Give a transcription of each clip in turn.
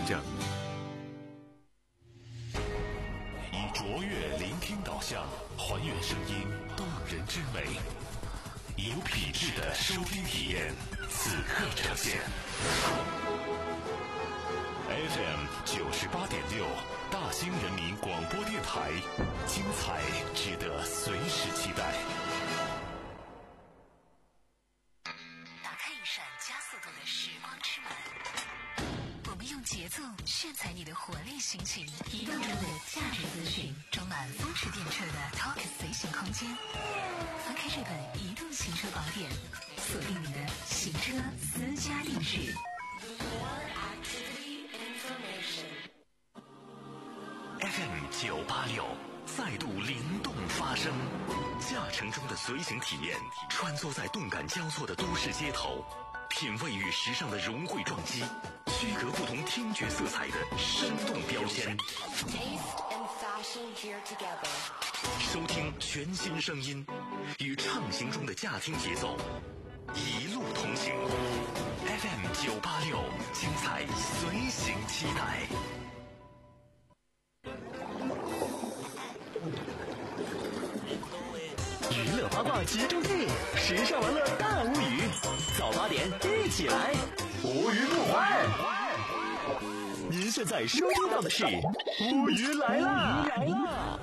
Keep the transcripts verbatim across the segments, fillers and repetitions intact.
证。 以卓越聆听导向，还原声音动人之美，有品质的收听体验，此刻呈现。F M 九十八点六，大兴人民广播电台，精彩值得随时期待。 打开一扇加速度的时光之门，我们用节奏炫彩你的活力心情，移动中的价值资讯，装满风驰电掣的 Talk 随行空间。翻开这本移动行车宝典，锁定你的行车私家定制。 F M 九八六再度灵动发声，驾乘中的随行体验，穿梭在动感交错的都市街头，品味与时尚的融汇撞击，区隔不同听觉色彩的生动标签。收听全新声音，与畅行中的驾听节奏，一路同行。F M 九八六，精彩随行期待。 娱乐八卦集中地，时尚玩乐大无语。早八点一起来，无语不欢。您现在收听到的是无语来啦！来啦！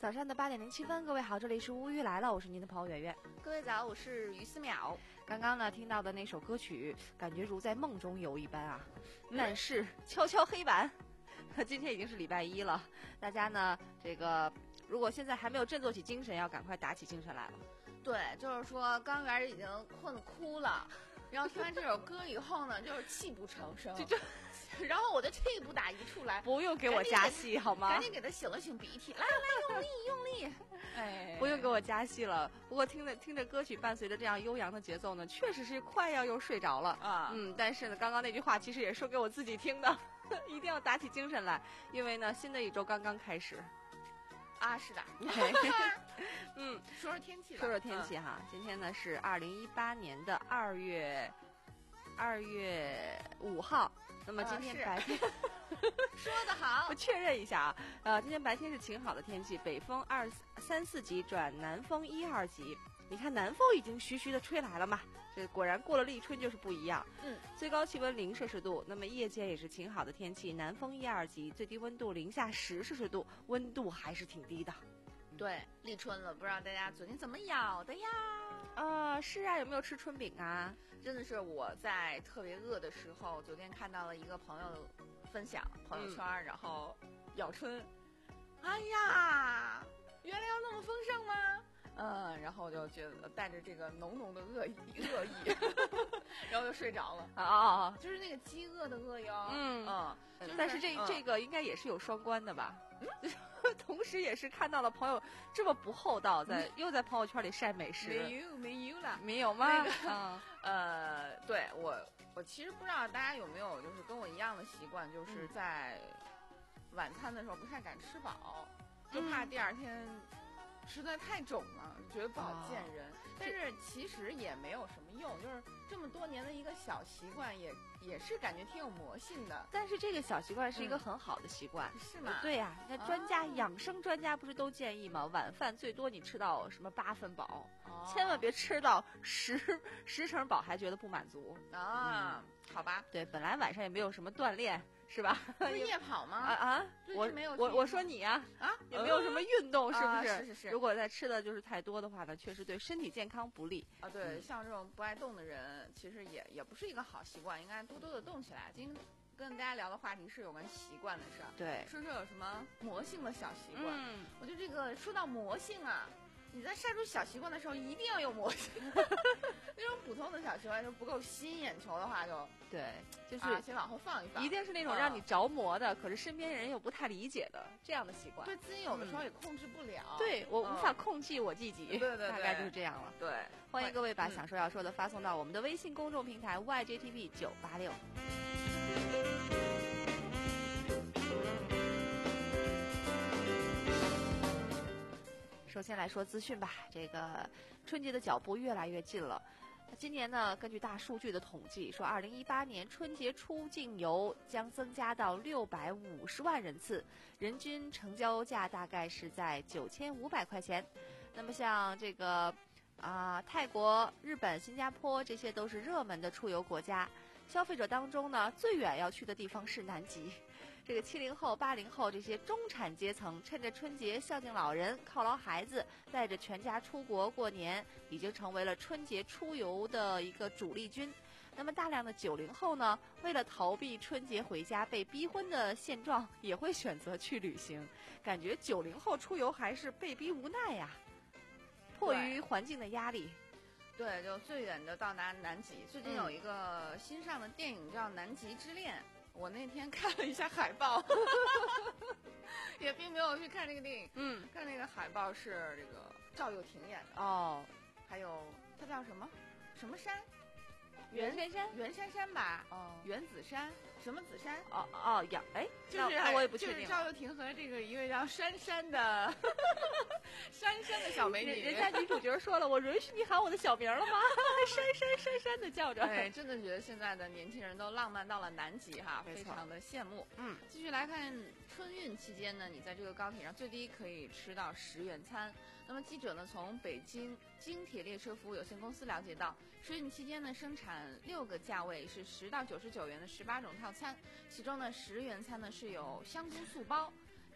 早上的八点零七分，各位好，这里是乌鱼来了，我是您的朋友圆圆。 各位早，我是于思淼。 刚刚呢听到的那首歌曲，感觉如在梦中游一般啊。但是敲敲黑板，今天已经是礼拜一了，大家呢这个如果现在还没有振作起精神，要赶快打起精神来了。 对，就是说刚圆已经困哭了。然后听完这首歌以后呢，就是泣不成声，就就，然后我就气不打一处来， 不用给我加戏好吗？ 赶紧给他擤了擤鼻涕，来来用力用力，哎， 不用给我加戏了。不过听着听着歌曲伴随着这样悠扬的节奏呢，确实是快要又睡着了啊。嗯，但是呢，刚刚那句话其实也说给我自己听的，一定要打起精神来，因为呢，新的一周刚刚开始。 啊，是的， 嗯， 说说天气吧， 说说天气哈。嗯、今天呢是二零一八年的二月二月五号，那么今天白天、呃、 说得好， 我确认一下啊，呃，今天白天是晴好的天气，北风二三四级转南风一二级。你看南风已经徐徐的吹来了嘛，这果然过了立春就是不一样。 嗯， 最高气温零摄氏度，那么夜间也是晴好的天气，南风一二级，最低温度零下十摄氏度，温度还是挺低的。 对，立春了，不知道大家昨天怎么咬的呀？ 啊，是啊，有没有吃春饼啊？ 真的是我在特别饿的时候，昨天看到了一个朋友分享朋友圈，嗯、然后咬春，哎呀，原来要那么丰盛吗？嗯，然后我就觉得带着这个浓浓的恶意，恶意，然后就睡着了。 啊啊啊！ 就是那个饥饿的饿哟。 嗯嗯， 就是、但是这、嗯、这个应该也是有双关的吧？嗯，同时也是看到了朋友这么不厚道，在、嗯、又在朋友圈里晒美食。 没有没有了， 没有吗？ 那个、嗯、呃，对我我其实不知道大家有没有就是跟我一样的习惯，就是在晚餐的时候不太敢吃饱，就怕第二天。实在太肿了，觉得不好见人、哦、但是其实也没有什么用，就是这么多年的一个小习惯，也也是感觉挺有魔性的。 但是这个小习惯是一个很好的习惯、 嗯、是吗？ 对呀、啊，那专家、哦、养生专家不是都建议吗？晚饭最多你吃到什么八分饱、哦、千万别吃到十十成饱还觉得不满足啊、嗯、好吧， 对，本来晚上也没有什么锻炼是吧？ 不是夜跑吗？ 啊啊！我没有我我说你呀啊, 啊， 也没有什么运动，是不是？ 啊、是是是。 如果再吃的就是太多的话呢，确实对身体健康不利啊。对，嗯、像这种不爱动的人，其实也也不是一个好习惯，应该多多的动起来。今天跟大家聊的话题是有关习惯的事儿， 对， 说说有什么魔性的小习惯。 嗯， 我觉得这个说到魔性啊。你在晒出小习惯的时候，一定要有魔性。那种普通的小习惯就不够吸引眼球的话就，就对，就是、 啊、先往后放一放。 一定是那种让你着魔的，嗯、可是身边人又不太理解的这样的习惯。 对自己有的时候也控制不了。 嗯、对我无法控制我自己。 对对对， 大概就是这样了。 对， 欢迎各位把想说要说的发送到我们的微信公众平台 Y J T P 九八六。首先来说资讯吧，这个春节的脚步越来越近了。今年呢，根据大数据的统计，说二零一八年春节出境游将增加到六百五十万人次，人均成交价大概是在九千五百块钱。那么像这个啊、呃，泰国、日本、新加坡这些都是热门的出游国家。消费者当中呢，最远要去的地方是南极。这个七零后、八零后这些中产阶层，趁着春节孝敬老人、犒劳孩子，带着全家出国过年，已经成为了春节出游的一个主力军。那么大量的九零后呢，为了逃避春节回家被逼婚的现状，也会选择去旅行。感觉九零后出游还是被逼无奈呀，迫于环境的压力。 对，就最远的到达南极。最近有一个新上的电影叫《南极之恋》。我那天看了一下海报，也并没有去看这个电影。 嗯， 看那个海报是这个赵又廷演的哦， 还有他叫什么什么山？ 袁姗姗， 袁姗姗吧？ 哦， 袁子珊，什么子珊？ 哦哦，杨哎， 就是那我也不确定。 就是赵又廷和这个一个叫珊珊的珊珊的小美女。 人家女主角说了，我允许你喊我的小名了吗？珊珊珊珊的叫着。 哎，真的觉得现在的年轻人都浪漫到了南极哈，非常的羡慕。 嗯， 继续来看春运期间呢，你在这个高铁上最低可以吃到十元餐。那么记者呢，从北京京铁列车服务有限公司了解到，春运期间呢，生产六个价位是十到九十九元的十八种套餐，其中呢十元餐呢是有香菇素包，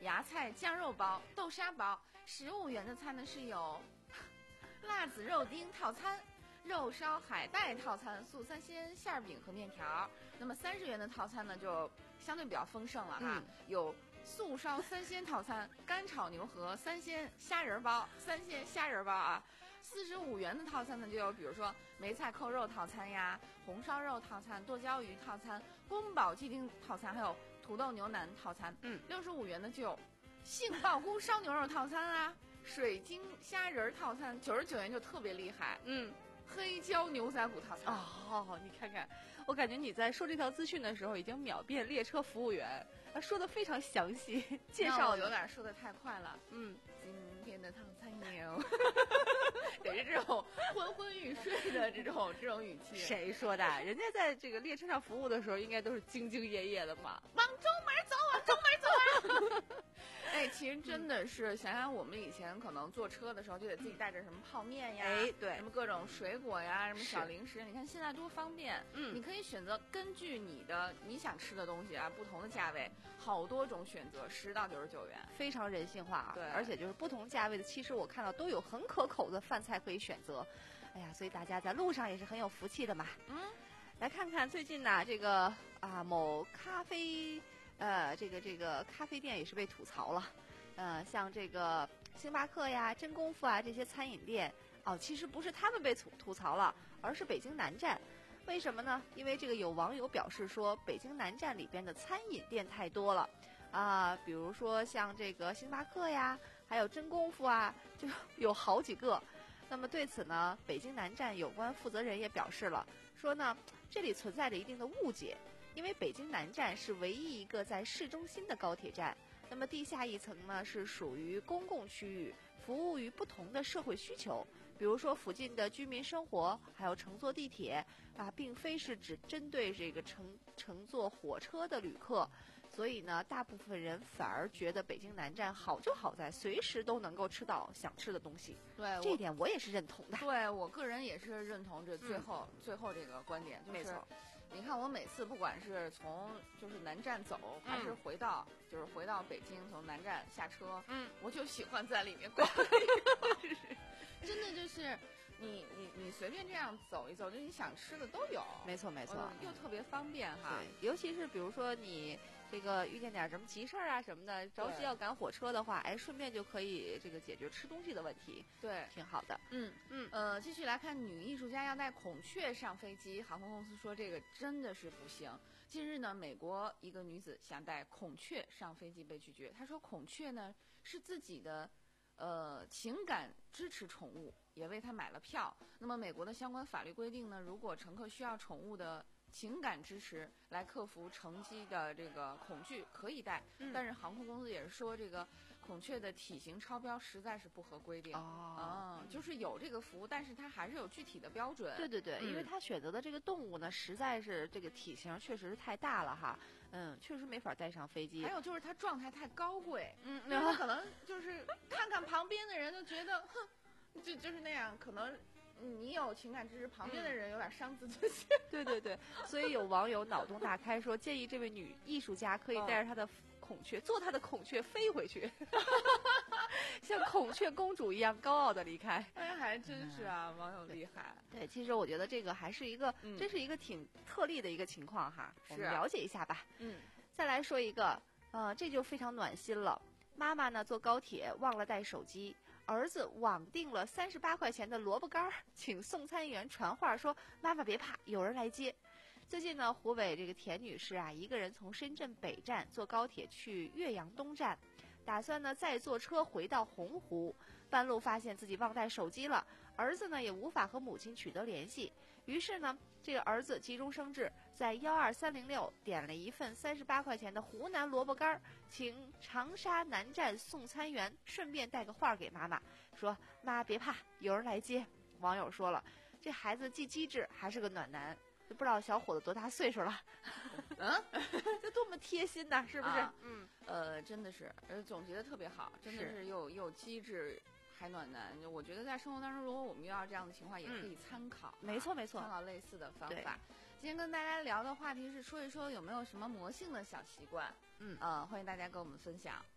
芽菜酱肉包、豆沙包。十五元的餐呢是有辣子肉丁套餐、肉烧海带套餐、素三鲜馅饼和面条。那么三十元的套餐呢就相对比较丰盛了哈， 嗯、 有素烧三鲜套餐、干炒牛河、三鲜虾仁包、三鲜虾仁包啊。四十五元的套餐呢，就有比如说梅菜扣肉套餐呀、红烧肉套餐、剁椒鱼套餐、宫保鸡丁套餐，还有土豆牛腩套餐。 嗯， 六十五元的就有杏鲍菇烧牛肉套餐啊，水晶虾仁套餐，九十九元就特别厉害。 嗯， 黑椒牛仔骨套餐。 哦，你看看，我感觉你在说这条资讯的时候，已经秒变列车服务员，说的非常详细，介绍有点说的太快了。 嗯。 今天的套餐有，得是这种昏昏欲睡的这种这种语气。 谁说的？人家在这个列车上服务的时候，应该都是兢兢业业的嘛。 往中门走，往中门走啊！哎，其实真的是想想我们以前可能坐车的时候，就得自己带着什么泡面呀， 哎，对， 什么各种水果呀，什么小零食。你看现在多方便， 嗯， 你可以选择根据你的你想吃的东西啊，不同的价位，好多种选择，十到九十九元， 非常人性化啊。 对， 而且就是不同价位的，其实我看到都有很可口的饭菜可以选择。哎呀，所以大家在路上也是很有福气的嘛。 嗯， 来看看最近呢，这个啊某咖啡呃这个这个咖啡店也是被吐槽了。呃，像这个星巴克呀、真功夫啊这些餐饮店，哦，其实不是他们被吐吐槽了，而是北京南站。为什么呢？因为这个有网友表示说，北京南站里边的餐饮店太多了，啊，比如说像这个星巴克呀，还有真功夫啊，就有好几个。那么对此呢，北京南站有关负责人也表示了，说呢，这里存在着一定的误解，因为北京南站是唯一一个在市中心的高铁站。那么地下一层呢是属于公共区域，服务于不同的社会需求，比如说附近的居民生活，还有乘坐地铁啊，并非是只针对这个乘乘坐火车的旅客。所以呢，大部分人反而觉得北京南站好就好在随时都能够吃到想吃的东西。 对， 这一点我也是认同的。 对我个人也是认同这最后、嗯、最后这个观点，就是。 没错。 你看，我每次不管是从就是南站走，还是回到、嗯、就是回到北京，从南站下车， 嗯， 我就喜欢在里面逛。真的就是你你你随便这样走一走，就你想吃的都有。 没错没错、 嗯，又特别方便哈。 对，尤其是比如说你这个遇见点什么急事儿啊什么的，着急要赶火车的话，哎，顺便就可以这个解决吃东西的问题。 对， 挺好的。 嗯嗯呃，继续来看，女艺术家要带孔雀上飞机，航空公司说这个真的是不行。近日呢，美国一个女子想带孔雀上飞机被拒绝。她说孔雀呢是自己的呃情感支持宠物，也为她买了票。那么美国的相关法律规定呢，如果乘客需要宠物的情感支持来克服乘机的这个恐惧，可以带、嗯、但是航空公司也是说这个孔雀的体型超标实在是不合规定。 哦、 嗯，就是有这个服务，但是它还是有具体的标准。 对对对、 嗯、 因为他选择的这个动物呢实在是这个体型确实是太大了哈，嗯，确实没法带上飞机。 还有就是他状态太高贵， 嗯， 然后可能就是看看旁边的人就觉得哼，就就是那样，可能你有情感支持，旁边的人有点伤自尊心。 对对对，所以有网友脑洞大开说，建议这位女艺术家可以带着她的孔雀，做她的孔雀飞回去，像孔雀公主一样高傲的离开。 哎，还真是啊，网友厉害。 对，其实我觉得这个还是一个， 嗯、 这是一个挺特例的一个情况哈， 是我们了解一下吧。 嗯， 再来说一个，呃，这就非常暖心了。妈妈呢坐高铁忘了带手机。儿子网订了三十八块钱的萝卜干，请送餐员传话说：“妈妈别怕，有人来接。”最近呢，湖北这个田女士啊，一个人从深圳北站坐高铁去岳阳东站，打算呢再坐车回到洪湖。半路发现自己忘带手机了，儿子呢也无法和母亲取得联系，于是呢，这个儿子急中生智，在幺二三零六点了一份三十八块钱的湖南萝卜干，请长沙南站送餐员顺便带个话给妈妈，说妈别怕，有人来接。网友说了，这孩子既机智还是个暖男，就不知道小伙子多大岁数了。嗯，这多么贴心呐、啊，是不是？ 啊、嗯，呃，真的是，呃，总结的特别好，真的是又又机智。还暖男，我觉得在生活当中，如果我们遇到这样的情况，也可以参考。 嗯、没错没错， 参考类似的方法。今天跟大家聊的话题是说一说有没有什么魔性的小习惯。 嗯呃，欢迎大家跟我们分享。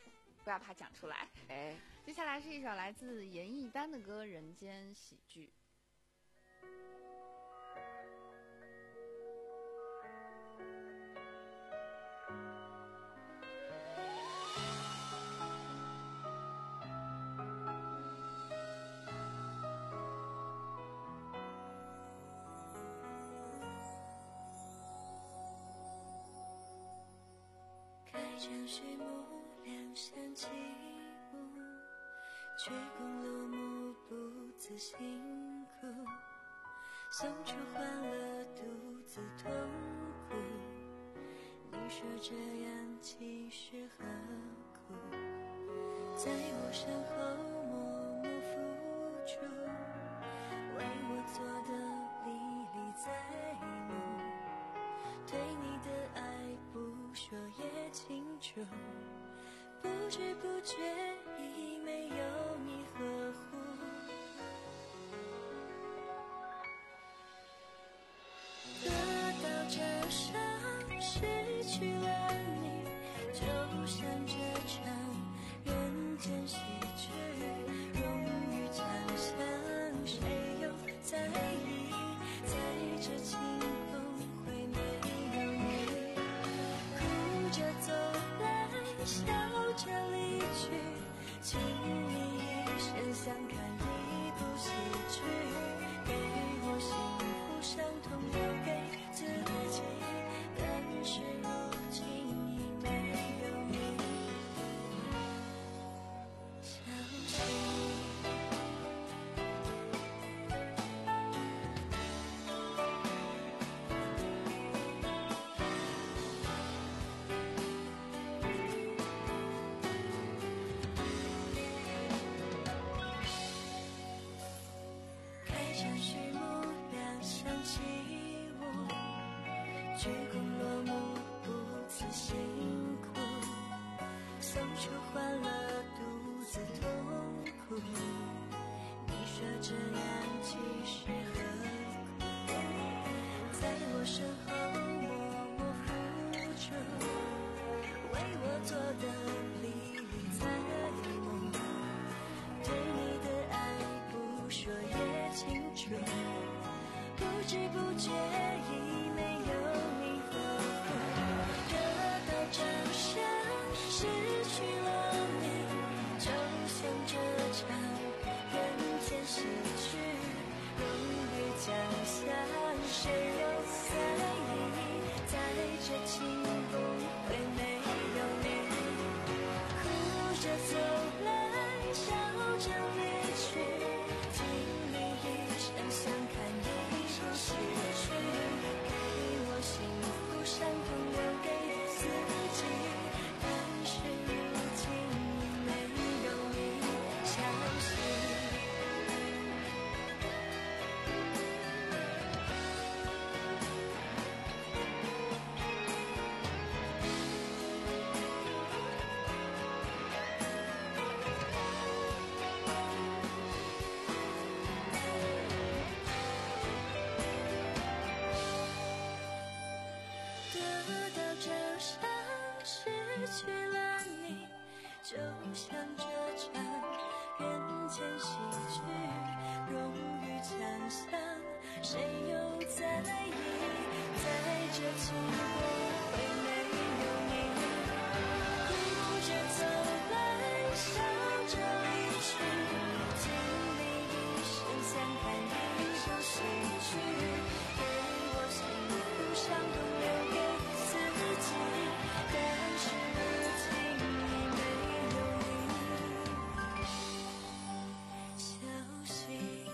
不要怕讲出来。 哎， 接下来是一首来自严艺丹的歌《人间喜剧》。 开场序幕，两相起舞，鞠躬落幕，不自辛苦，送出欢乐，独自痛苦。你说这样其实何苦？在我身后默默付出，为我做的历历在目，对你的爱不说也清楚，不知不觉已没有你呵护。得到这伤，失去了你，就像这场人间喜剧，荣誉奖项谁又在意？在这清风会没有你，哭着走来，笑着离去，请你一生相看一部喜剧，给我幸福伤痛留给自己，但是如今已没有你，相信开场序幕，两相起舞，鞠躬落幕，不辞辛苦，送出欢乐，独自痛苦。你说这样其实何苦？在我身后默默付出，为我做的历历在目，对你的爱不说也清楚，不知不觉已没有你呵护。得到掌声，失去了你，就像这场人间喜剧，荣誉奖项谁又在意？在这清风会没有你，哭着走来，笑着离去，经历一生相看一部喜剧，给我幸福伤痛留给自己，但是如今已没有你，相信得到掌声，失去了你，就像这场人间喜剧，荣誉奖项谁又在意？在这清风会没有你，哭着走来，笑着离去，经历一生相看一部喜剧，给我幸福伤痛留给自己，但是如今已没有你，相信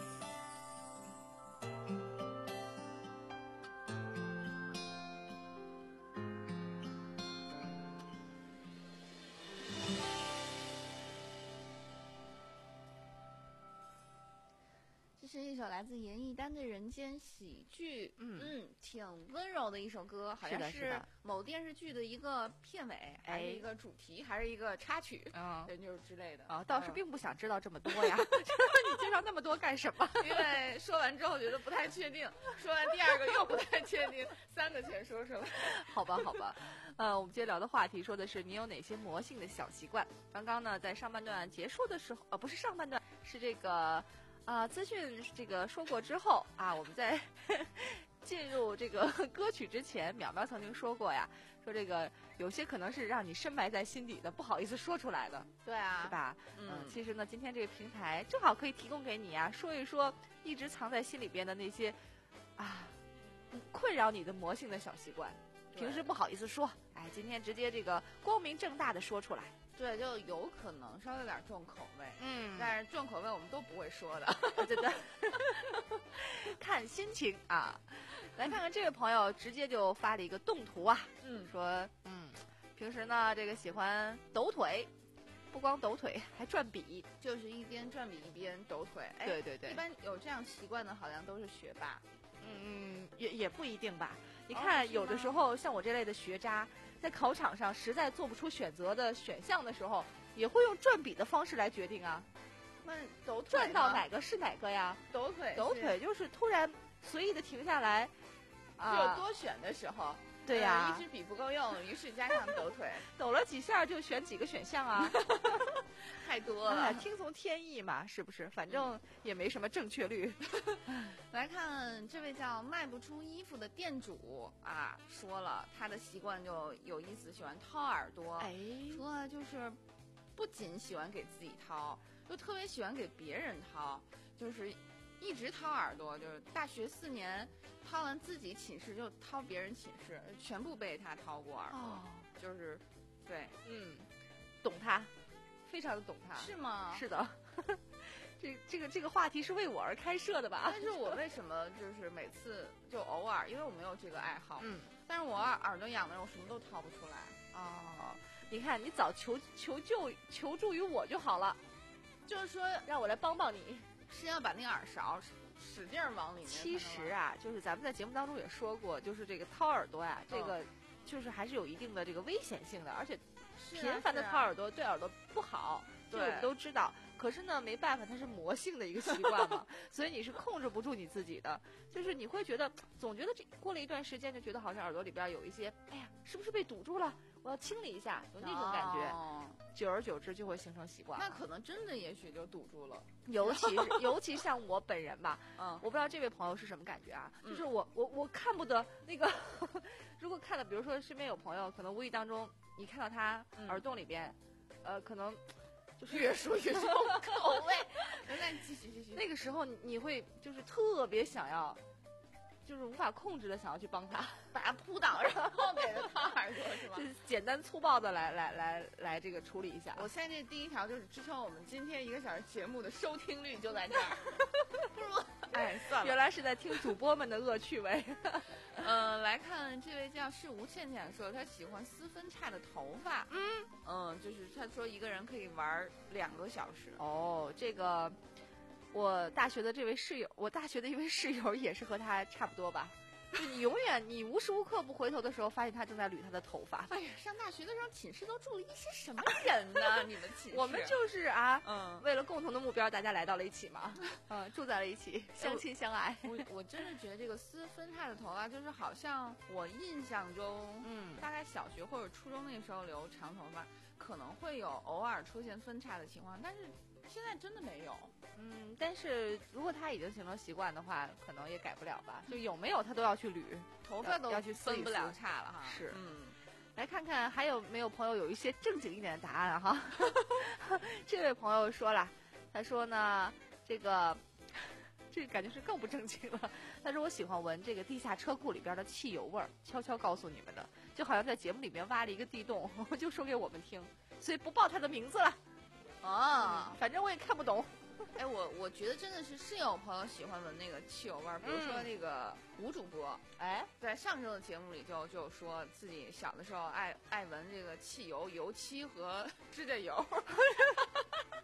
是一首来自严艺丹的人间喜剧， 嗯嗯，挺温柔的一首歌，好是像的是的某电视剧的一个片尾，还是哎一个主题，还是一个插曲， 嗯对，就是之类的。 啊，倒是嗯并不想知道这么多呀，你介绍那么多干什么？ 因为说完之后觉得不太确定，说完第二个又不太确定，三个全说出来。 好吧，好吧，呃，我们今天聊的话题说的是你有哪些魔性的小习惯。刚刚呢，在上半段结束的时候，呃，不是上半段，是这个，啊、资讯这个说过之后啊，我们在进入这个歌曲之前，淼淼曾经说过呀，说这个有些可能是让你深埋在心底的，不好意思说出来的， 对啊， 是？吧？ 嗯， 其实呢，今天这个平台正好可以提供给你啊，说一说一直藏在心里边的那些啊困扰你的魔性的小习惯， 对平时不好意思说，哎，今天直接这个光明正大的说出来。 对，就有可能稍微有点重口味， 嗯但是重口味我们都不会说的。 对对，看心情啊。来看看这位朋友直接就发了一个动图啊， 嗯， 说嗯，平时呢这个喜欢抖腿，不光抖腿还转笔。 就是一边转笔一边抖腿。哎， 对对对一般有这样习惯的，好像都是学霸。 嗯，也也不一定吧。你哦看， 是有的吗时候像我这类的学渣，在考场上实在做不出选择的选项的时候，也会用转笔的方式来决定啊， 那抖腿转到呢哪个是哪个呀？ 抖腿是抖腿就是突然随意的停下来， 只有啊， 多选的时候。 对呀呃一支笔不够用，于是加上抖腿， 抖了几下就选几个选项啊， 太多哎， 了。 听从天意嘛，是不是？反正也没什么正确率。 来看这位叫卖不出衣服的店主啊，说了他的习惯就有意思，喜欢掏耳朵。 哎， 说了就是不仅喜欢给自己掏，就特别喜欢给别人掏，就是一直掏耳朵，就是大学四年掏完自己寝室就掏别人寝室，全部被他掏过耳朵， 哦， 就是对， 嗯，懂他，非常的懂他。 是吗？ 是的，这这个这个话题是为我而开设的吧？ 但是我为什么就是每次就偶尔，因为我没有这个爱好， 嗯， 但是我耳耳朵痒的人，我什么都掏不出来。 哦，你看你早求求救求助于我就好了， 就是说让我来帮帮你。 是要把那个耳勺使使劲儿往里面。 其实啊，就是咱们在节目当中也说过，就是这个掏耳朵呀、这个就是还是有一定的这个危险性的，而且是啊频繁的是啊掏耳朵对耳朵不好，这个我们对都知道。可是呢，没办法，它是魔性的一个习惯嘛，所以你是控制不住你自己的。就是你会觉得，总觉得这过了一段时间，就觉得好像耳朵里边有一些，哎呀，是不是被堵住了？我要清理一下，有那种感觉。 哦久而久之就会形成习惯了。 那可能真的也许就堵住了。 尤其是尤其像我本人吧， 嗯我不知道这位朋友是什么感觉啊， 嗯就是我我我看不得那个，如果看了，比如说身边有朋友，可能无意当中你看到他嗯耳洞里边，呃，可能就是越说越重口味。那继续继续。 那个时候你你会就是特别想要，就是无法控制的想要去帮他， 把它扑倒，然后给他掏耳朵是吗就？是简单粗暴的来来来来这个处理一下。 我现在这第一条就是支撑我们今天一个小时节目的收听率就在这儿。不如，哎，算了。 原来是在听主播们的恶趣味。 嗯，来看这位叫是吴倩倩说，她喜欢丝分叉的头发。嗯嗯，就是她说一个人可以玩两个小时。 哦，这个我大学的这位室友，我大学的一位室友也是和他差不多吧。就你永远，你无时无刻不回头的时候，发现他正在捋他的头发。 哎呀，上大学的时候寝室都住了一些什么人呢？你们寝室？ 我们就是啊， 嗯， 为了共同的目标，大家来到了一起嘛，嗯，住在了一起，相亲相爱。 我我真的觉得这个丝分叉的头发，就是好像我印象中， 嗯大概小学或者初中那时候留长头发，可能会有偶尔出现分叉的情况，但是现在真的没有。 嗯，但是如果他已经形成习惯的话，可能也改不了吧。就有没有他都要去捋， 头发都要去撕一分不了撕叉了哈。 是嗯， 来看看还有没有朋友有一些正经一点的答案啊哈。这位朋友说了，他说呢，这个这感觉是更不正经了。他说我喜欢闻这个地下车库里边的汽油味儿，悄悄告诉你们的，就好像在节目里面挖了一个地洞，就说给我们听，所以不报他的名字了。 啊， 反正我也看不懂。 哎，我我觉得真的是是有朋友喜欢闻那个汽油味儿，比如说那个吴主播， 哎， 在上周的节目里就就说自己小的时候爱爱闻这个汽油、油漆和指甲油。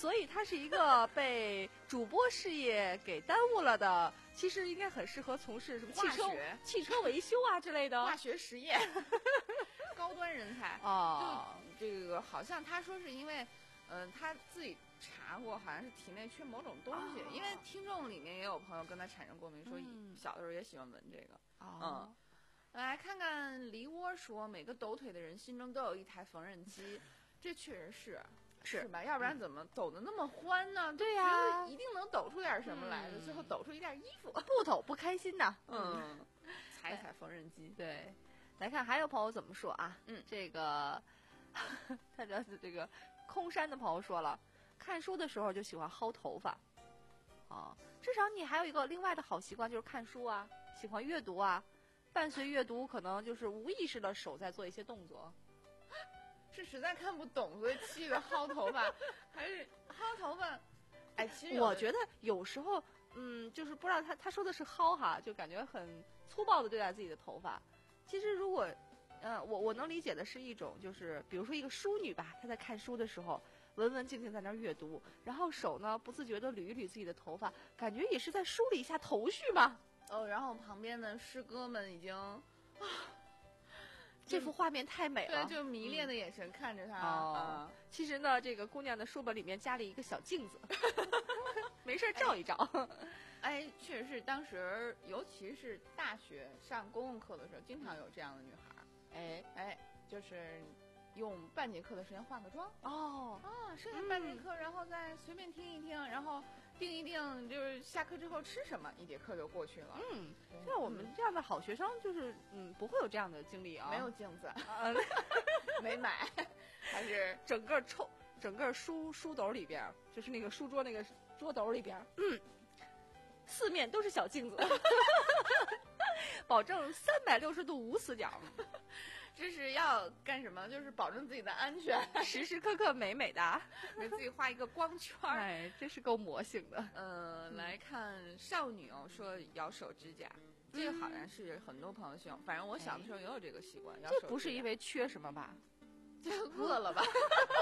所以他是一个被主播事业给耽误了的，其实应该很适合从事什么汽车化学汽车维修啊之类的化学实验，高端人才。 哦， 就这个好像他说是因为，嗯、呃，他自己查过，好像是体内缺某种东西。 哦、 因为听众里面也有朋友跟他产生过敏，说嗯小的时候也喜欢闻这个。 哦、 嗯。来看看梨窝说，每个抖腿的人心中都有一台缝纫机，这确实是是是吧？要不然怎么抖得那么欢呢？ 对呀、 啊，一定能抖出点什么来的，嗯、最后抖出一件衣服， 不抖不开心呐。 嗯，踩踩缝纫机。 对，来看还有朋友怎么说啊？ 嗯， 这个他这这个空山的朋友说了，看书的时候就喜欢薅头发。啊，至少你还有一个另外的好习惯，就是看书啊，喜欢阅读啊。伴随阅读，可能就是无意识的手在做一些动作， 是实在看不懂，所以气得薅头发，还是薅头发？哎，其实我觉得有时候，嗯，就是不知道他他说的是薅哈，就感觉很粗暴的对待自己的头发。其实如果，呃，我我能理解的是一种，就是比如说一个淑女吧，她在看书的时候，文文静静在那儿阅读，然后手呢不自觉的捋一捋自己的头发，感觉也是在梳理一下头绪嘛。 哦，然后旁边的师哥们已经啊， 这幅画面太美了， 对，就迷恋的眼神看着他。 嗯、哦、 嗯， 其实呢，这个姑娘的书本里面加了一个小镜子，没事照一照。 哎，确实是当时，尤其是大学上公共课的时候，经常有这样的女孩。哎哎，就是用半节课的时间化个妆。 哦啊，剩下半节课，嗯、然后再随便听一听，然后。定一定就是下课之后吃什么，一节课就过去了。 嗯，像我们这样的好学生，就是嗯，不会有这样的经历啊。 没有镜子， 啊、 没买，还是整个抽整个书书斗里边，就是那个书桌那个桌斗里边，嗯，四面都是小镜子，保证三百六十度无死角。 这是要干什么？就是保证自己的安全， 时时刻刻美美的， 给自己画一个光圈。 哎，真是够魔性的。 呃，嗯、来看少女哦，说咬手指甲，这个好像是很多朋友喜欢，反正我小的时候也有这个习惯。 这不是因为缺什么吧？ 就饿了吧？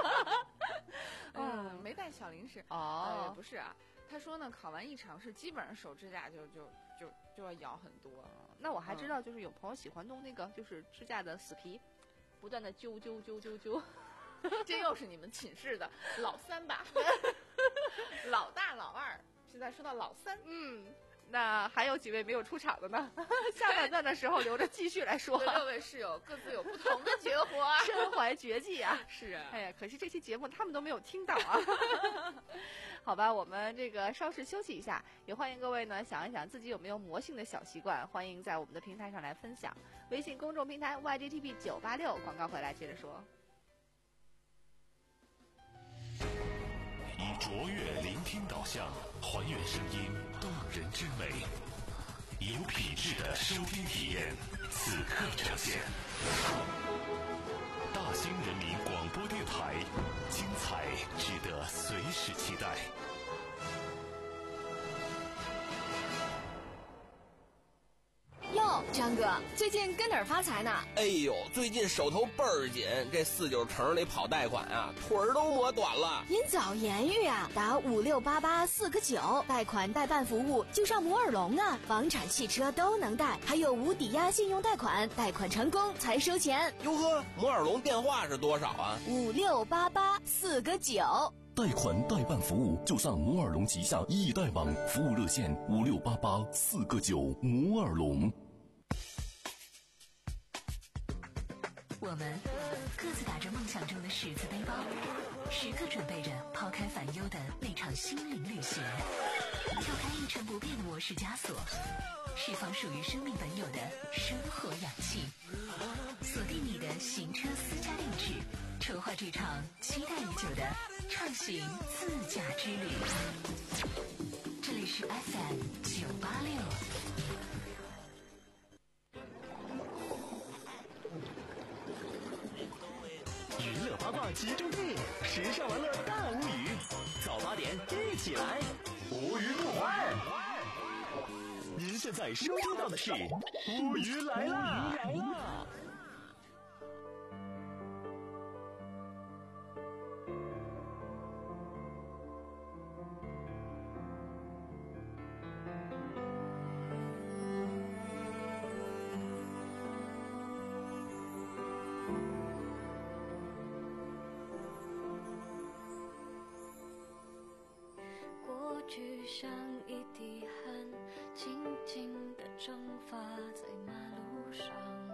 嗯，没带小零食。 哦、 呃，不是啊。他说呢，考完一场试，基本上手指甲就就就就要咬很多。 那我还知道，就是有朋友喜欢弄那个，就是指甲的死皮，不断的揪揪揪揪揪。 这又是你们寝室的老三吧？老大老二，现在说到老三。 嗯，那还有几位没有出场的呢？下半段的时候留着继续来说。 六位室友各自有不同的绝活， 身怀绝技啊！ 是啊， 哎呀，可惜这期节目他们都没有听到啊。好吧，我们这个稍事休息一下，也欢迎各位呢想一想自己有没有魔性的小习惯，欢迎在我们的平台上来分享。微信公众平台 Y G T B 九八六，广告回来接着说。 以卓越聆听导向，还原声音动人之美，有品质的收听体验，此刻呈现。大兴人民广播电台，精彩值得随时期待。 哟，张哥，最近跟哪儿发财呢？ 哎呦，最近手头倍儿紧，这四九城里跑贷款啊，腿儿都磨短了。 您早言语啊，打五六八八四个九，贷款代办服务就上摩尔龙啊，房产、汽车都能贷，还有无抵押信用贷款，贷款成功才收钱。 哟呵，摩尔龙电话是多少啊？ 五六八八四个九。 贷款代办服务就上摩尔龙旗下易贷网，服务热线五六八八四个九。摩尔龙。 我们各自打着梦想中的十字背包，时刻准备着抛开烦忧的那场心灵旅行，跳开一成不变的模式枷锁，释放属于生命本有的生活氧气，锁定你的行车私家定制，筹划这场期待已久的畅行自驾之旅。这里是 F M 九八六。 娱乐八卦集中地，时尚玩乐大无语，早八点一起来，无语不欢。您现在收听到的是无语来啦！来啦！ 像一滴汗，静静地蒸发在马路上。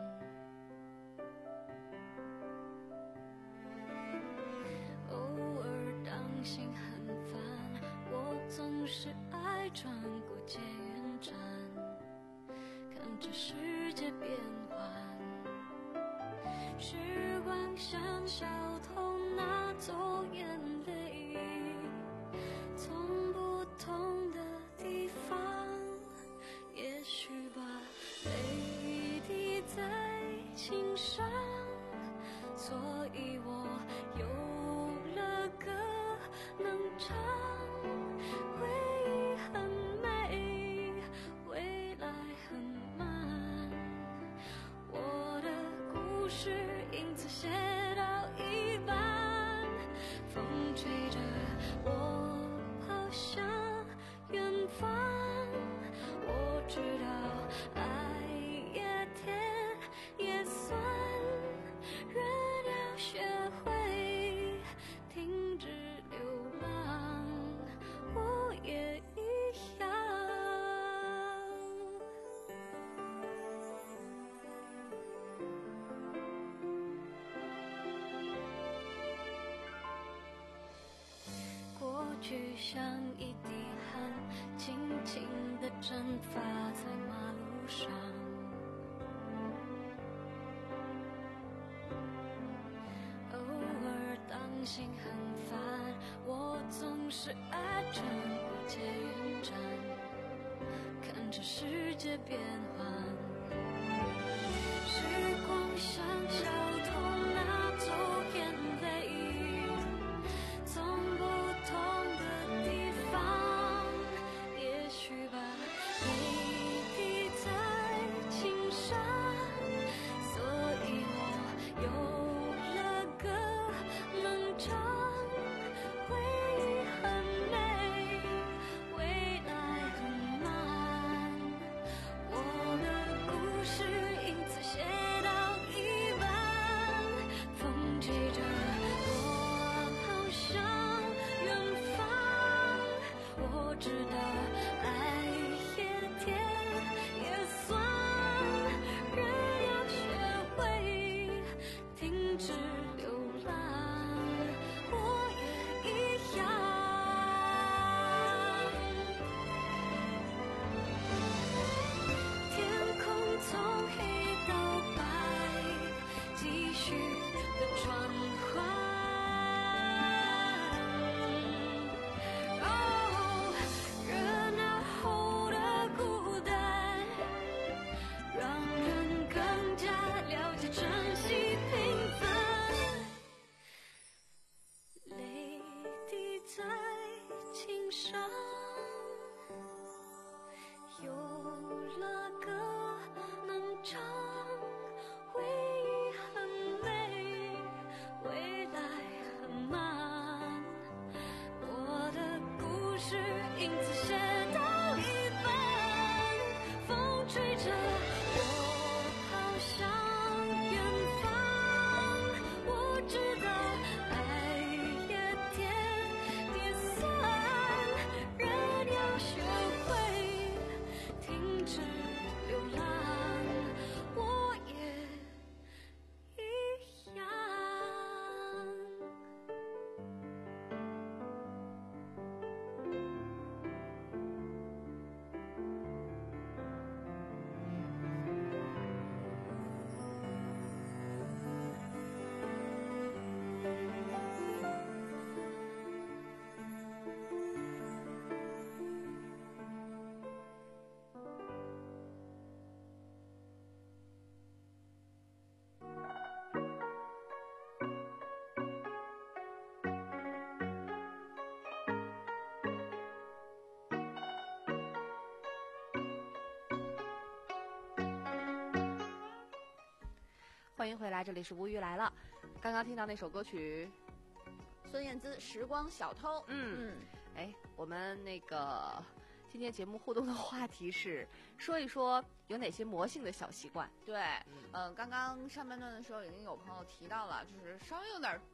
偶尔当心很烦，我总是爱转过捷运站，看着世界变幻。时光像小偷拿走眼泪，从不同的地方，也许吧，泪滴在琴上，所以我有了歌能唱。回忆很美，未来很慢，我的故事因此写到一半，风吹着我跑向远方。我知道爱也甜也酸，人要学会停止流浪，我也一样。过去像一滴汗，轻轻地蒸发在马路上。偶尔当心很烦，我总是爱转过捷运站，看着世界变幻。时光像小偷拿走眼泪，从不同的地方，也许吧，泪滴在琴上，所以我有了歌能唱。回忆很美，未来很慢，我的故事因此写到一半，风吹着我跑向远方。我知道爱也甜也酸，人要学会停止流浪，我也一样。天空从黑到白，继续的转换。哦，热闹后的孤单，让人更加了解珍惜平凡。泪滴在琴上，有了歌能唱。回忆很美，未来很慢，我的故事因此写到一半，风吹着我跑向远方。我知道爱也甜也酸，人要学会停止流浪，我也一样。 欢迎回来，这里是无语来了。刚刚听到那首歌曲，孙燕姿《时光小偷》。嗯，哎，我们那个今天节目互动的话题是说一说有哪些魔性的小习惯。 对，嗯、呃，刚刚上半段的时候已经有朋友提到了，就是稍微有点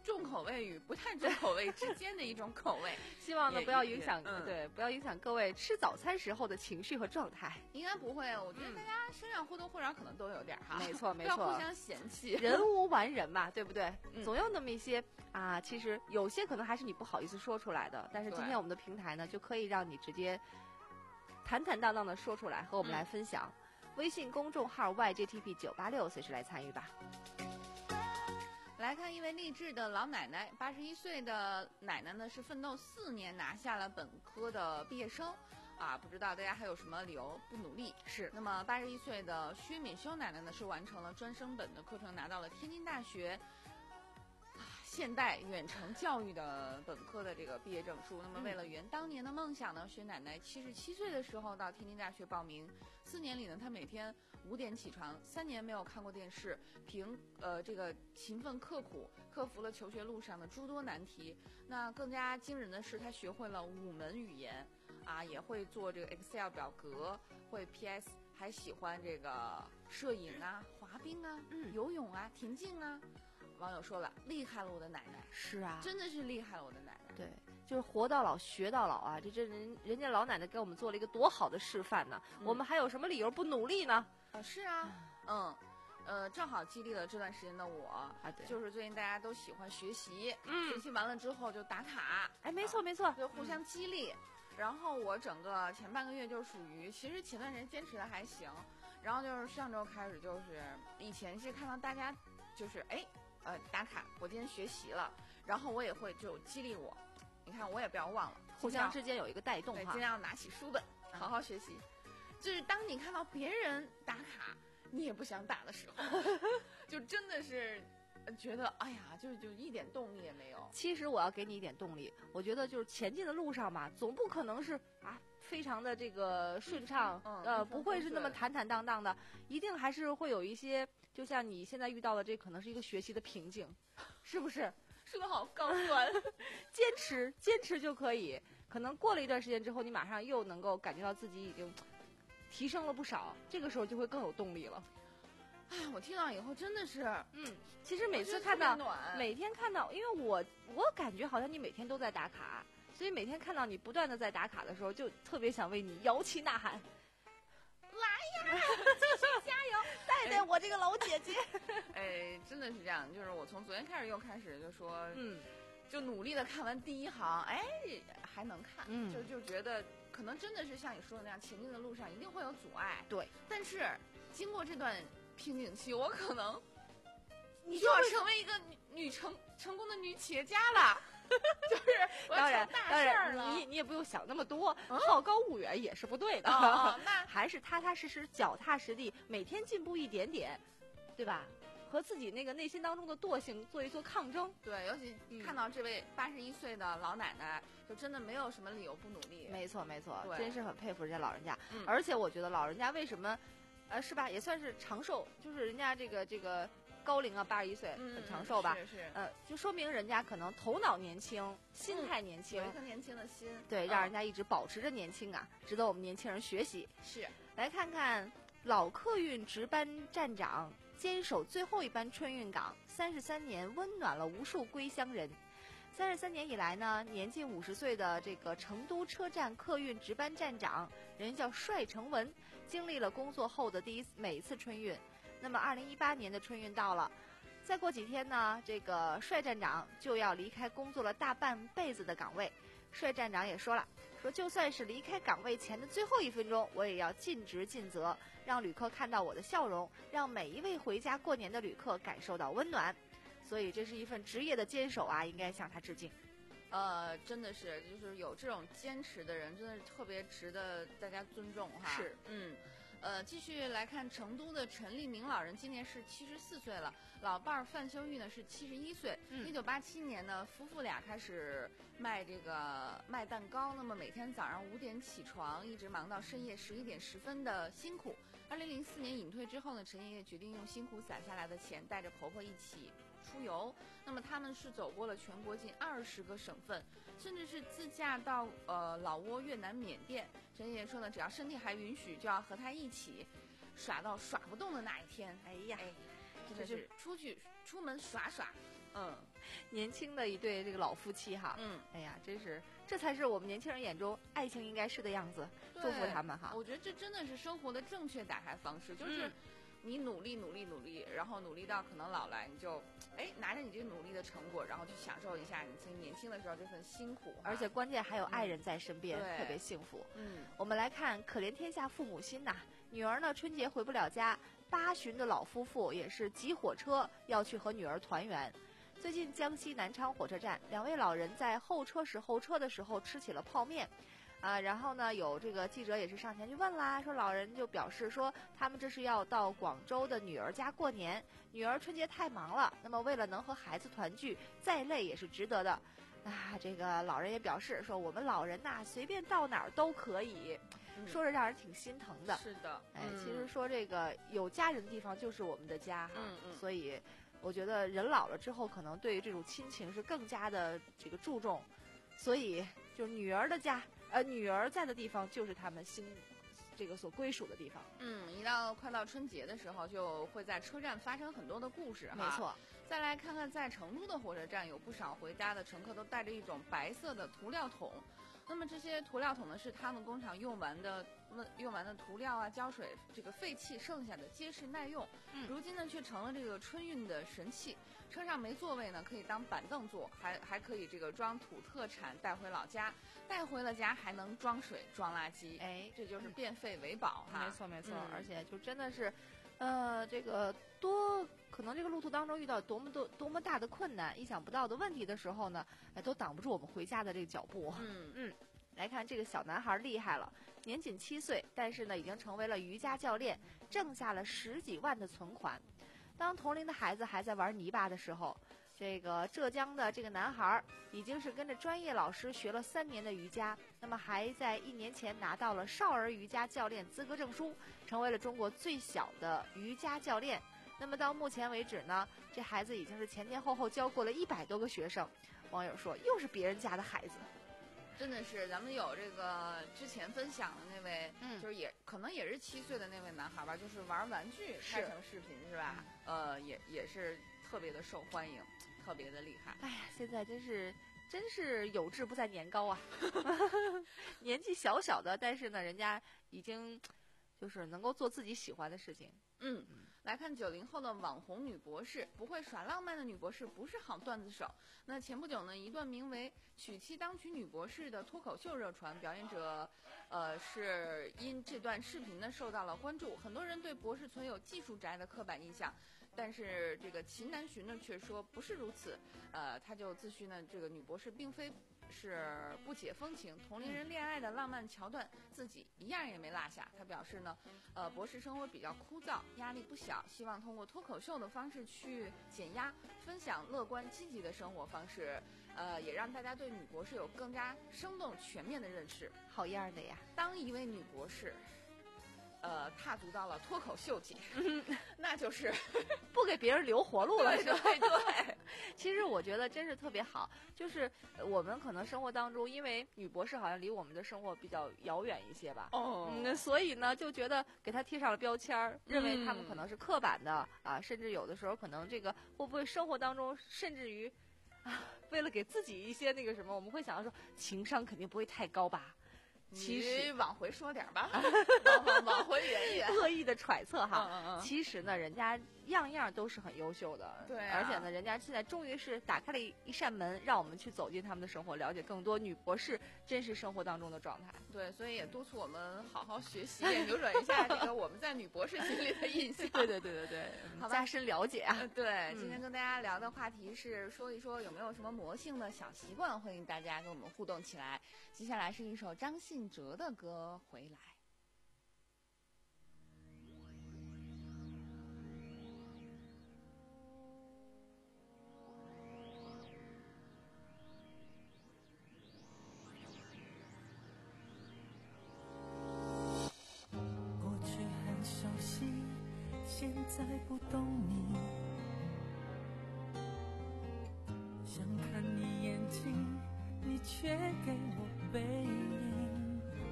重口味与不太重口味之间的一种口味。 希望呢也不要影响， 嗯对，不要影响各位吃早餐时候的情绪和状态。 应该不会，我觉得大家身上或多或少可能都有点儿哈。 没错没错不要互相嫌弃。 人无完人嘛，对不对？ 嗯总有那么一些啊，其实有些可能还是你不好意思说出来的，但是今对天我们的平台呢，就可以让你直接坦坦荡荡的说出来，和我们来分享。微信公众号 Y J T P 九八六，随时来参与吧。 来看一位励志的老奶奶，八十一岁的奶奶呢是奋斗四年拿下了本科的毕业生，啊，不知道大家还有什么理由不努力？ 是。 那么八十一岁的薛敏修奶奶呢是完成了专升本的课程，拿到了天津大学啊现代远程教育的本科的这个毕业证书。那么为了圆当年的梦想呢，薛奶奶七十七岁的时候到天津大学报名，四年里呢，她每天五点起床，三年没有看过电视，凭呃这个勤奋刻苦，克服了求学路上的诸多难题。那更加惊人的是，她学会了五门语言，啊，也会做这个 Excel 表格，会 P S， 还喜欢这个摄影啊、滑冰啊、 嗯游泳啊、田径啊。网友说了，厉害了我的奶奶， 是啊， 真的是厉害了我的奶奶。 对，就是活到老学到老啊！这这人人家老奶奶给我们做了一个多好的示范呢， 嗯我们还有什么理由不努力呢？ 啊，是啊，嗯，呃，正好激励了这段时间的我啊，对， 就是最近大家都喜欢学习， 嗯， 学习完了之后就打卡， 哎，没错啊没错， 就互相激励。嗯、然后我整个前半个月就属于，其实前段时间坚持的还行，然后就是上周开始就是以前是看到大家就是哎呃打卡，我今天学习了，然后我也会就激励我，你看我也不要忘了， 互相之间有一个带动对， 哈， 尽量拿起书本好好学习。就是当你看到别人打卡，你也不想打的时候，就真的是觉得哎呀，就就一点动力也没有。 其实我要给你一点动力，我觉得就是前进的路上嘛，总不可能是啊非常的这个顺畅， 嗯、 呃，不会是那么坦坦荡荡的，一定还是会有一些，就像你现在遇到的，这可能是一个学习的瓶颈，是不是？ 说的好高端， 坚持坚持就可以，可能过了一段时间之后，你马上又能够感觉到自己已经提升了不少，这个时候就会更有动力了。 哎，我听到以后真的是， 嗯，其实每次看到，每天看到，因为我我感觉好像你每天都在打卡，所以每天看到你不断的在打卡的时候，就特别想为你摇旗呐喊， 来呀，继续加油， 带带我这个老姐姐。 哎，真的是这样，就是我从昨天开始又开始就说， 嗯， 就努力的看完第一行，哎，还能看， 嗯， 就就觉得可能真的是像你说的那样，前进的路上一定会有阻碍， 对， 但是经过这段瓶颈期，我可能你就要成为一个女女成成功的女企业家了。就是当然当然，你你也不用想那么多，嗯、好高骛远也是不对的。 哦、那还是踏踏实实、脚踏实地，每天进步一点点，对吧？和自己那个内心当中的惰性做一做抗争。 对，尤其看到这位八十一岁的老奶奶，嗯、就真的没有什么理由不努力。 没错没错， 对， 真是很佩服人家老人家。 嗯、 而且我觉得老人家为什么，呃，是吧？也算是长寿，就是人家这个这个。高龄啊，八十一岁， 嗯、 很长寿吧？ 是是， 呃，就说明人家可能头脑年轻，心态年轻， 有一颗年轻的心， 对，让人家一直保持着年轻啊，嗯、值得我们年轻人学习。 是， 来看看老客运值班站长坚守最后一班春运岗，三十三年温暖了无数归乡人。三十三年以来呢，年近五十岁的这个成都车站客运值班站长，人叫帅成文，经历了工作后的第一每一次春运。那么，二零一八年的春运到了，再过几天呢，这个帅站长就要离开工作了大半辈子的岗位。帅站长也说了，说就算是离开岗位前的最后一分钟，我也要尽职尽责，让旅客看到我的笑容，让每一位回家过年的旅客感受到温暖。所以，这是一份职业的坚守啊，应该向他致敬。 呃，真的是，就是有这种坚持的人，真的是特别值得大家尊重哈。 是， 嗯。呃，继续来看成都的陈立明老人，今年是七十四岁了，老伴儿范秀玉呢是七十一岁。一九八七年呢，夫妇俩开始卖这个卖蛋糕，那么每天早上五点起床，一直忙到深夜十一点十分的辛苦。二零零四年隐退之后呢，陈爷爷决定用辛苦攒下来的钱，带着婆婆一起出游。那么他们是走过了全国近二十个省份，甚至是自驾到呃老挝、越南、缅甸。陈爷爷说呢，只要身体还允许，就要和他一起耍到耍不动的那一天。 哎呀， 哎，真的是出去出门耍耍。嗯， 年轻的一对这个老夫妻哈， 嗯， 哎呀，真是这才是我们年轻人眼中爱情应该是的样子，祝福他们哈。 我觉得这真的是生活的正确打开方式，就是你努力努力努力，然后努力到可能老来，你就哎拿着你这个努力的成果，然后去享受一下你自己年轻的时候这份辛苦， 而且关键还有爱人在身边， 嗯、 特别幸福。 嗯， 我们来看可怜天下父母心呐，女儿呢春节回不了家，八旬的老夫妇也是挤火车要去和女儿团圆。最近江西南昌火车站，两位老人在候车室候车的时候吃起了泡面。啊，然后呢，有这个记者也是上前去问啦，说老人就表示说，他们这是要到广州的女儿家过年，女儿春节太忙了，那么为了能和孩子团聚，再累也是值得的。啊，这个老人也表示说，我们老人呐、啊，随便到哪儿都可以， 嗯、 说着让人挺心疼的。 是的， 哎， 嗯、 其实说这个有家人的地方就是我们的家哈， 嗯嗯， 所以我觉得人老了之后，可能对于这种亲情是更加的这个注重，所以就是女儿的家。呃，女儿在的地方就是他们心这个所归属的地方。 嗯，一到快到春节的时候，就会在车站发生很多的故事哈。 没错。 再来看看在成都的火车站，有不少回家的乘客都带着一种白色的涂料桶。那么这些涂料桶呢，是他们工厂用完的用完的涂料啊、胶水这个废气剩下的，结实耐用。 嗯， 如今呢，却成了这个春运的神器。车上没座位呢，可以当板凳坐，还还可以这个装土特产带回老家，带回了家还能装水装垃圾。 哎， 这就是变废为宝哈。 没错没错， 嗯、 而且就真的是，呃，这个多可能这个路途当中遇到多么多多么大的困难、意想不到的问题的时候呢，哎，都挡不住我们回家的这个脚步。 嗯嗯。来看这个小男孩厉害了，年仅七岁，但是呢已经成为了瑜伽教练，挣下了十几万的存款。当同龄的孩子还在玩泥巴的时候，这个浙江的这个男孩已经是跟着专业老师学了三年的瑜伽，那么还在一年前拿到了少儿瑜伽教练资格证书，成为了中国最小的瑜伽教练。那么到目前为止呢，这孩子已经是前前后后教过了一百多个学生。网友说，又是别人家的孩子。 真的是，咱们有这个之前分享的那位， 嗯， 就是也可能也是七岁的那位男孩吧，就是玩玩具拍成视频是吧？呃，也也是特别的受欢迎，特别的厉害。 哎呀，现在真是真是有志不在年高啊！年纪小小的，但是呢，人家已经就是能够做自己喜欢的事情。 嗯，来看九零后的网红女博士，不会耍浪漫的女博士不是好段子手。那前不久呢，一段名为《娶妻当娶女博士》的脱口秀热传，表演者，呃，是因这段视频呢受到了关注。很多人对博士存有技术宅的刻板印象，但是这个秦南巡呢却说不是如此。呃，他就自诩呢，这个女博士并非是不解风情，同龄人恋爱的浪漫桥段自己一样也没落下。他表示呢，呃，博士生活比较枯燥，压力不小，希望通过脱口秀的方式去减压，分享乐观积极的生活方式，呃，也让大家对女博士有更加生动全面的认识。 好样的呀！ 当一位女博士，呃，踏足到了脱口秀界，那就是不给别人留活路了，是吧？ 对对。 其实我觉得真是特别好，就是我们可能生活当中，因为女博士好像离我们的生活比较遥远一些吧， 哦， 嗯，所以呢，就觉得给她贴上了标签儿，认为他们可能是刻板的、嗯、啊，甚至有的时候可能这个会不会生活当中，甚至于啊，为了给自己一些那个什么，我们会想到说情商肯定不会太高吧。其实往回说点吧，往往往回圆圆， 恶意的揣测哈。 嗯嗯嗯， 其实呢，人家样样都是很优秀的， 对、啊， 而且呢，人家现在终于是打开了一扇门，让我们去走进他们的生活，了解更多女博士真实生活当中的状态。 对，所以也督促我们好好学习，也扭转一下这个我们在女博士心里的印象。 对对对对对， 好吧， 加深了解啊。 呃、对、嗯，今天跟大家聊的话题是说一说有没有什么魔性的小习惯，欢迎大家跟我们互动起来。接下来是一首张信哲的歌。回来。 过去很熟悉，现在不懂你，想看你眼睛，你却给我背影，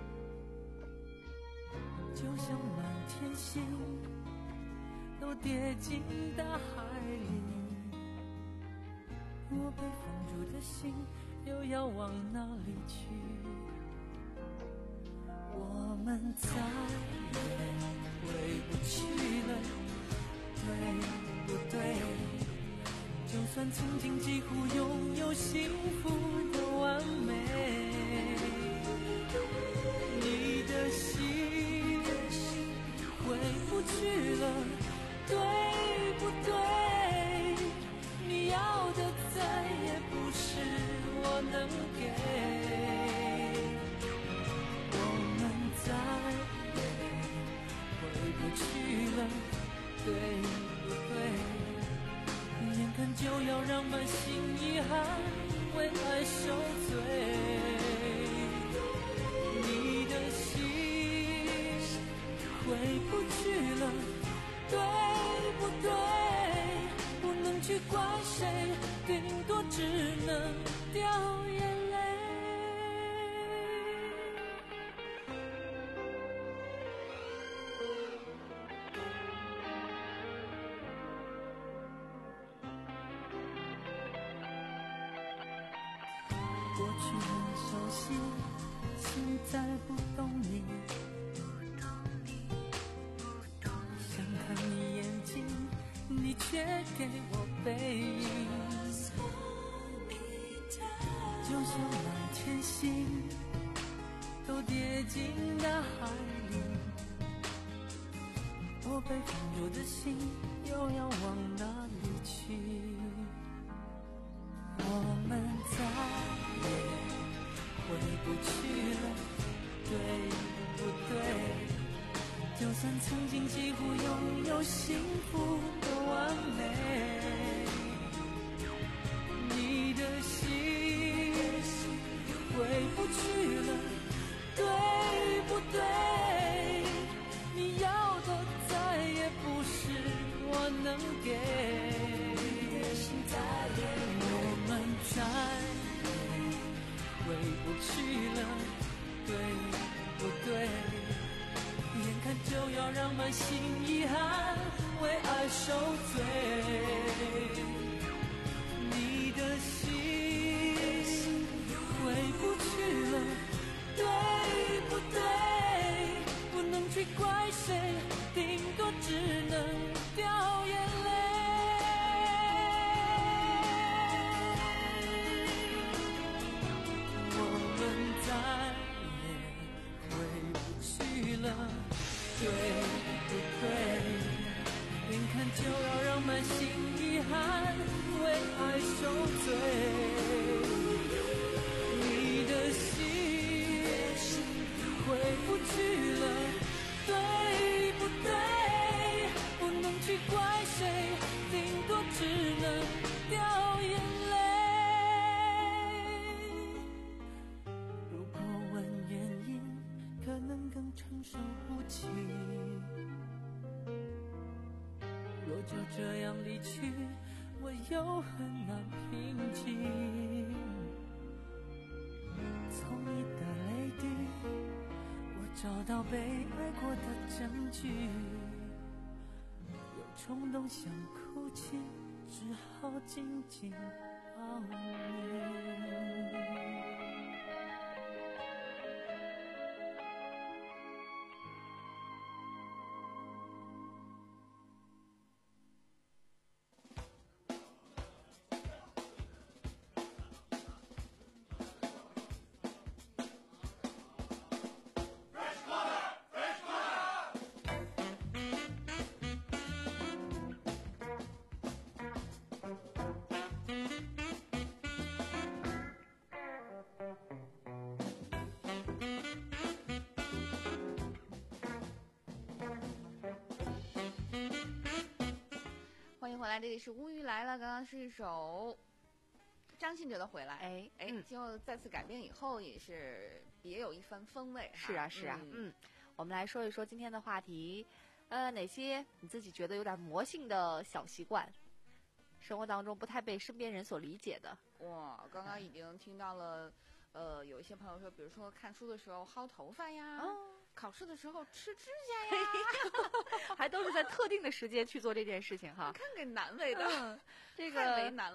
就像满天星都跌进大海里， 我被封住的心又要往哪里去？我们再也回不去了，对不对？就算曾经几乎拥有幸福的完美，你的心回不去了，对不对？你要的再也不是我能给，我们再也回不去了，对不对？眼看就要让满心遗憾为爱受罪，你的心回不去了，对不对？不能去怪谁，顶多只能掉眼泪。过去很熟悉，现在不懂你。想看你眼睛，你却给我背影。就像满天星都跌进大海里，我被封住的心又要往哪里去？我们再也回不去了，对不对？就算曾经几乎拥有幸福的完美，你的心回不去了，对不对？你要的再也不是我能给，我们再回不去了，对不对？眼看就要让满心遗憾为爱受罪，你的心回不去了，对不对？不能去怪谁，顶多只能掉眼泪。我们再也回不去了，对不对？眼看就要让满心遗憾为爱受罪，你的心回不去了，对不对？不能去怪谁，顶多只能掉眼泪。如果问原因，可能更承受不起。若就这样离去，我又很难平静。从你的泪滴，我找到被爱过的证据。有冲动想哭泣，只好紧紧抱你。 欢迎回来，这里是乌鱼来了。刚刚是一首张信哲的《回来》， 哎哎， 嗯， 经过再次改编以后，也是别有一番风味。 是啊，是啊， 嗯， 嗯，我们来说一说今天的话题，呃，哪些你自己觉得有点魔性的小习惯，生活当中不太被身边人所理解的？ 哇，刚刚已经听到了，呃，有一些朋友说，比如说看书的时候薅头发呀。 哦， 考试的时候吃指甲呀， 还都是在特定的时间去做这件事情哈， 看给难为的， 嗯、这个太为难了。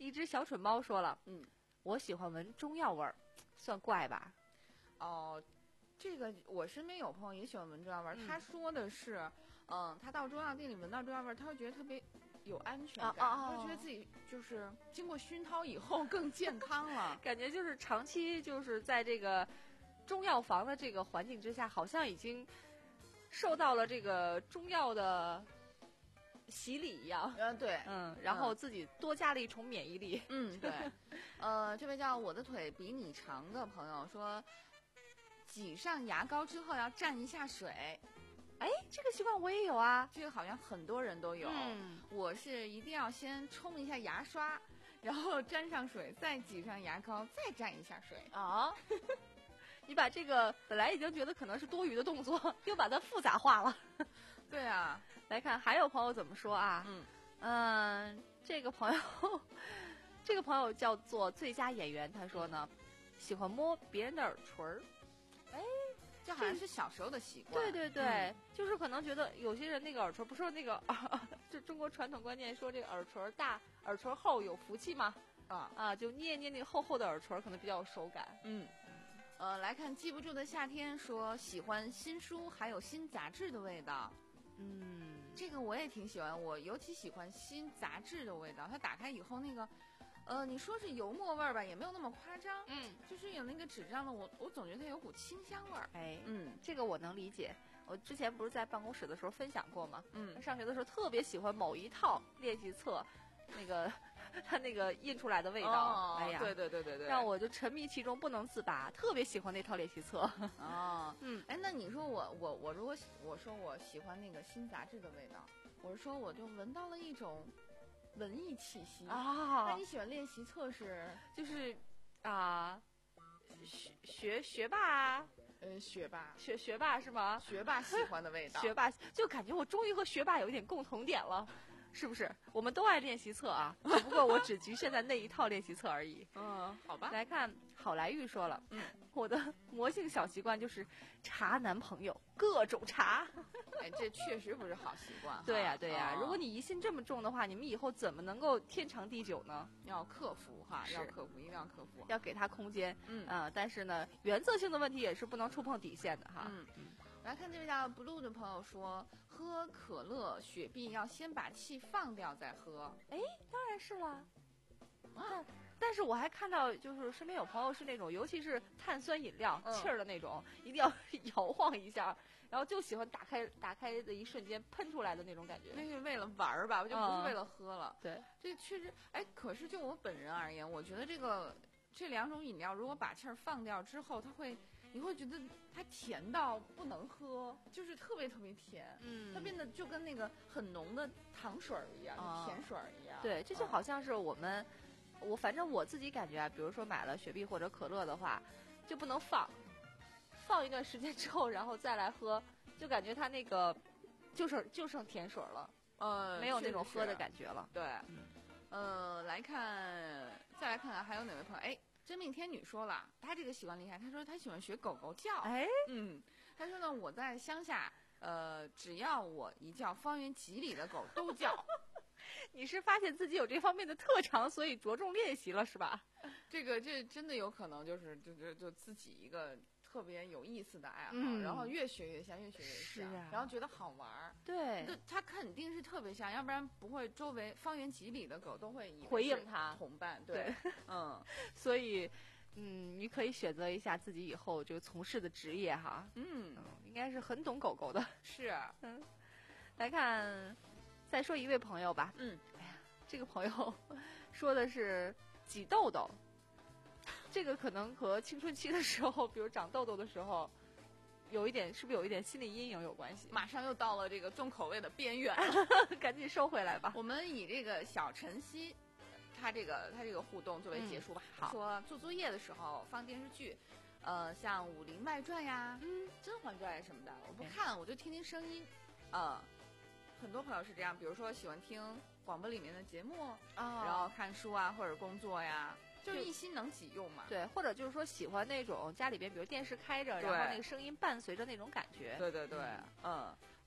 一只小蠢猫说了， 嗯， 我喜欢闻中药味儿，算怪吧？ 哦，这个我身边有朋友也喜欢闻中药味儿， 嗯他说的是，嗯，他到中药店里闻到中药味儿，他会觉得特别有安全感， 啊啊啊会觉得自己就是经过熏陶以后更健康了。 感觉就是长期就是在这个中药房的这个环境之下，好像已经受到了这个中药的洗礼一样。 嗯，对， 嗯，然后自己多加了一重免疫力。 嗯，对。呃，这位叫我的腿比你长的朋友说，挤上牙膏之后要蘸一下水。 哎，这个习惯我也有啊， 这个好像很多人都有。 嗯， 我是一定要先冲一下牙刷，然后沾上水，再挤上牙膏，再蘸一下水。 啊，你把这个本来已经觉得可能是多余的动作，又把它复杂化了。 对啊， 来看还有朋友怎么说啊？ 嗯嗯、呃，这个朋友，这个朋友叫做最佳演员，他说呢，喜欢摸别人的耳垂儿。 哎。这好像是小时候的习惯。 对对对、 嗯， 就是可能觉得有些人那个耳垂，不是说那个，这中国传统观念说这个耳垂大、耳垂厚有福气嘛？ 啊啊，就捏捏那个厚厚的耳垂，可能比较有手感。 嗯，呃，来看记不住的夏天说喜欢新书还有新杂志的味道。 嗯， 这个我也挺喜欢，我尤其喜欢新杂志的味道。它打开以后那个。呃，你说是油墨味儿吧，也没有那么夸张， 嗯， 就是有那个纸张的，我我总觉得它有股清香味儿。 哎， 嗯， 这个我能理解。我之前不是在办公室的时候分享过吗？ 嗯， 上学的时候特别喜欢某一套练习册，那个它那个印出来的味道， 哦、 哎呀， 对对对对对， 让我就沉迷其中不能自拔，特别喜欢那套练习册。 哦， 嗯， 哎，那你说我我我如果我说我喜欢那个新杂志的味道，我是说我就闻到了一种。文艺气息啊！ 那你喜欢练习册是就是啊，学学学霸， 呃，学霸学学霸是吗？ 学霸喜欢的味道， 学霸就感觉我终于和学霸有一点共同点了，是不是？我们都爱练习册啊，只不过我只局限在那一套练习册而已。 嗯，好吧。 来看好来玉说了， 嗯， 我的魔性小习惯就是查男朋友，各种查。 哎，这确实不是好习惯。 对呀、啊、对呀、啊哦， 如果你疑心这么重的话，你们以后怎么能够天长地久呢？ 要克服哈，要克服，一定要克服， 要给他空间。 嗯啊、呃，但是呢，原则性的问题也是不能触碰底线的哈。 嗯嗯。来看这位叫 blue 的朋友说，喝可乐、雪碧要先把气放掉再喝。 哎，当然是了。啊。但是我还看到，就是身边有朋友是那种，尤其是碳酸饮料、 嗯、 气儿的那种，一定要摇晃一下，然后就喜欢打开打开的一瞬间喷出来的那种感觉。 那是为了玩儿吧，就不是为了喝了。 嗯、对， 这确实，哎，可是就我本人而言，我觉得这个这两种饮料，如果把气儿放掉之后，它会，你会觉得它甜到不能喝，就是特别特别甜。 嗯， 它变得就跟那个很浓的糖水儿一样， 啊、 甜水儿一样。 对，这就好像是我们。嗯我反正我自己感觉啊，比如说买了雪碧或者可乐的话，就不能放，放一段时间之后，然后再来喝，就感觉它那个就剩就剩甜水了， 呃， 没有那种喝的感觉了。 对， 嗯， 呃，来看，再来看看还有哪位朋友？哎，真命天女说了，她这个喜欢厉害，她说她喜欢学狗狗叫。 哎， 嗯，她说呢，我在乡下，呃，只要我一叫，方圆几里的狗都叫。 你是发现自己有这方面的特长，所以着重练习了，是吧？ 这个这真的有可能就是就就就自己一个特别有意思的爱好， 嗯、 然后越学越像，越学越像， 啊、 然后觉得好玩儿。 对， 它肯定是特别像，要不然不会周围方圆几里的狗都会以回应它同伴。对， 对嗯， 所以嗯，你可以选择一下自己以后这个从事的职业哈。 嗯， 嗯应该是很懂狗狗的。 是， 嗯，来看。再说一位朋友吧， 嗯， 哎呀，这个朋友说的是挤痘痘，这个可能和青春期的时候，比如长痘痘的时候，有一点是不是有一点心理阴影有关系？ 马上又到了这个重口味的边缘， 赶紧收回来吧。 我们以这个小晨曦，他这个他这个互动作为结束吧。 嗯、好， 说做作业的时候放电视剧，呃，像《武林外传》呀， 嗯，《 甄嬛传》什么的，我不看，我就听听声音，呃。很多朋友是这样，比如说喜欢听广播里面的节目， 啊， 然后看书啊或者工作呀，就是一心能几用嘛。 对，或者就是说喜欢那种家里边，比如电视开着，然后那个声音伴随着那种感觉。 对对对，嗯，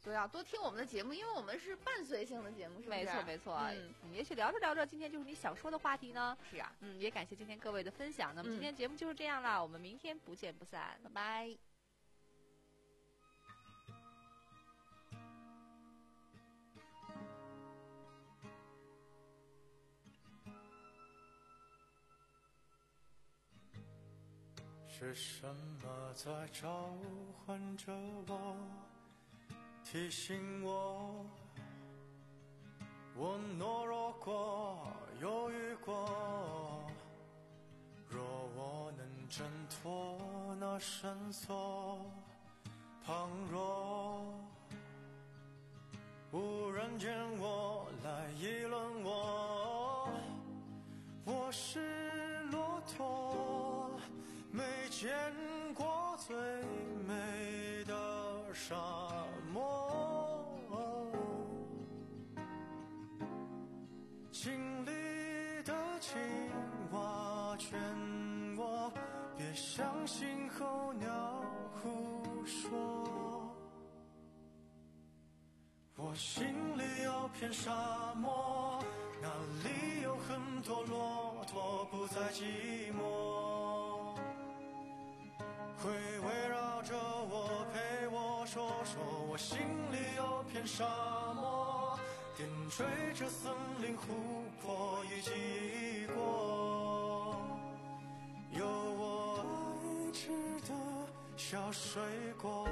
都要多听我们的节目，因为我们是伴随性的节目，是不是？ 没错没错。 嗯， 也许聊着聊着，今天就是你想说的话题呢。 是啊， 嗯，也感谢今天各位的分享。那么今天节目就是这样啦，我们明天不见不散，拜拜。 是什么在召唤着我，提醒我，我懦弱过，犹豫过。若我能挣脱那绳索，旁若无人见我来议论我，我是骆驼，没见过最美的沙漠，经历的青蛙劝我别相信候鸟胡说，我心里有片沙漠，那里有很多骆驼不再寂寞，会围绕着我陪我说说，我心里有片沙漠，点缀着森林湖泊以及过，有我爱吃的小水果。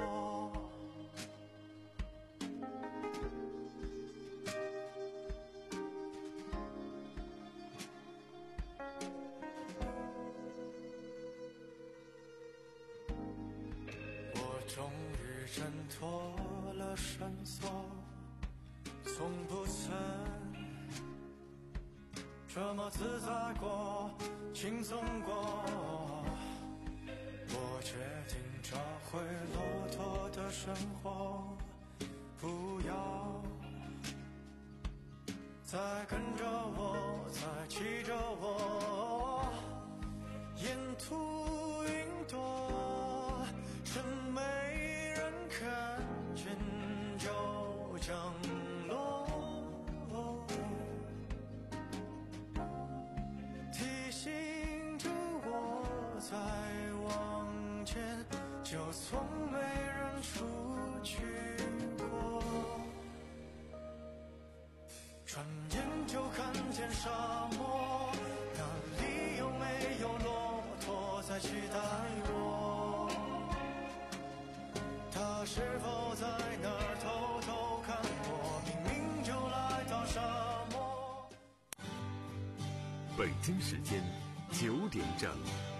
终于挣脱了绳索，从不曾这么自在过，轻松过。我决定找回骆驼的生活，不要再跟着我，再骑着我，沿途云朵，真没人看见就降落，提醒着我再往前，就从没人出去过。转眼就看见沙漠，那里有没有骆驼在期待我？他是否在那儿偷偷看我？明明就来到沙漠。 北京时间九点整。